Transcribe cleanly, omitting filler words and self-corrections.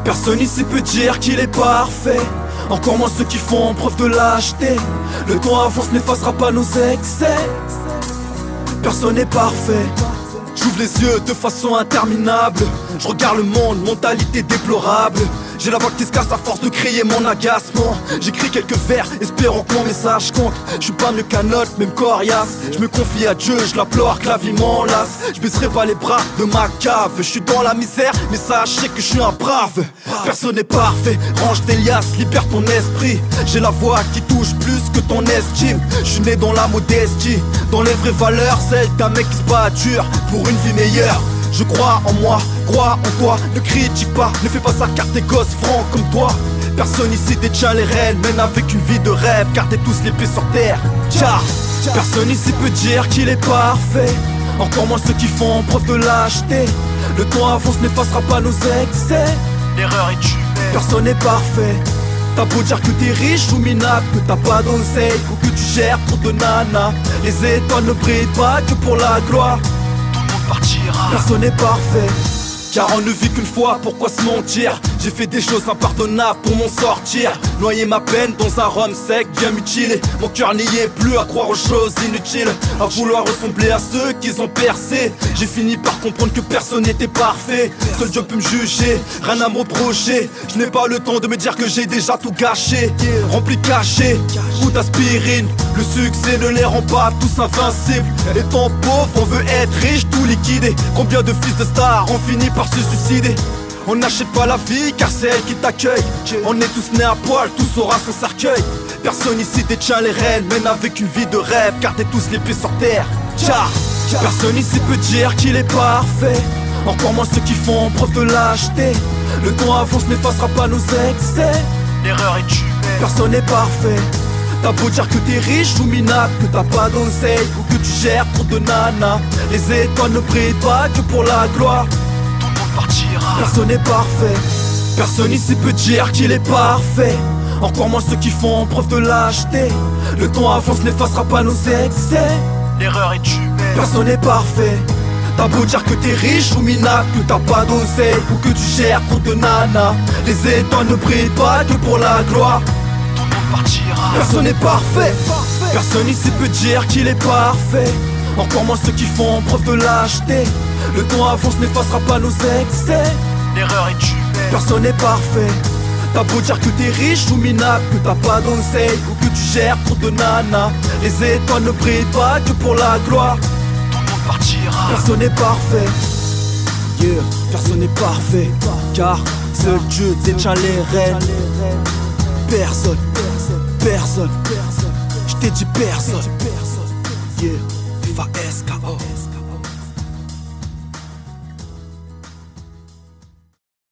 Personne ici peut dire qu'il est parfait, encore moins ceux qui font preuve de lâcheté. Le temps avance n'effacera pas nos excès. Personne n'est parfait. J'ouvre les yeux de façon interminable. Je regarde le monde, mentalité déplorable. J'ai la voix qui se casse à force de crier mon agacement. J'écris quelques vers, espérant que mon message compte. Je suis pas mieux qu'un autre, même coriace. Je me confie à Dieu, je l'implore que la vie m'enlace. Je baisserai pas les bras de ma cave. Je suis dans la misère, mais sachez que je suis un brave. Personne n'est parfait, range tes liasses, libère ton esprit. J'ai la voix qui touche plus que ton estime. Je suis né dans la modestie, dans les vraies valeurs, celles d'un mec qui se bat dur pour une vie meilleure. Je crois en moi, crois en toi. Ne critique pas, ne fais pas ça car t'es gosse franc comme toi. Personne ici détient les rênes, mène avec une vie de rêve. Gardez tous les pieds sur terre. Tcha. Personne ici peut dire qu'il est parfait, encore moins ceux qui font preuve de lâcheté. Le temps avance n'effacera pas nos excès. L'erreur est humaine. Personne n'est parfait. T'as beau dire que t'es riche ou minable, que t'as pas d'oseille ou que tu gères trop de nana. Les étoiles ne brillent pas que pour la gloire. Partira. Personne n'est parfait, car on ne vit qu'une fois, pourquoi se mentir? J'ai fait des choses impardonnables pour m'en sortir. Noyer ma peine dans un rhum sec bien mutilé. Mon cœur n'y est plus à croire aux choses inutiles, à vouloir ressembler à ceux qui ont percé. J'ai fini par comprendre que personne n'était parfait. Seul Dieu peut me juger, rien à me reprocher. Je n'ai pas le temps de me dire que j'ai déjà tout gâché. Rempli de cachets ou d'aspirine, le succès ne les rend pas tous invincibles. Étant pauvre, on veut être riche, tout liquider. Combien de fils de stars ont fini par se suicider? On n'achète pas la vie car c'est elle qui t'accueille. On est tous nés à poil, tous aura son cercueil. Personne ici détient les rênes, mène avec une vie de rêve. Gardez tous les pieds sur terre. Tcha. Personne ici peut dire qu'il est parfait, encore moins ceux qui font preuve de lâcheté. Le temps avance n'effacera pas nos excès. L'erreur est humaine. Personne n'est parfait. T'as beau dire que t'es riche ou minable, que t'as pas d'oseille ou que tu gères trop de nana. Les étoiles ne brillent pas que pour la gloire. Partira. Personne n'est parfait. Personne ici peut dire qu'il est parfait, encore moins ceux qui font preuve de lâcheté. Le temps avance n'effacera pas nos excès. L'erreur est humaine. Personne n'est parfait. T'as beau dire que t'es riche ou minable, que t'as pas d'oseille ou que tu gères trop de nana. Les étoiles ne brillent pas que pour la gloire. Partira. Personne n'est parfait. Personne ici peut dire qu'il est parfait, encore moins ceux qui font preuve de lâcheté. Le temps avance n'effacera pas nos excès. L'erreur est humaine. Personne n'est parfait. T'as beau dire que t'es riche ou minable, que t'as pas d'oseille ou que tu gères trop de nana. Les étoiles ne brillent pas que pour la gloire. Partira. Personne n'est parfait. Yeah, personne n'est parfait, car seul Dieu détient les rênes. Personne, personne, je t'ai dit personne. Yeah, F-A-S-K-O.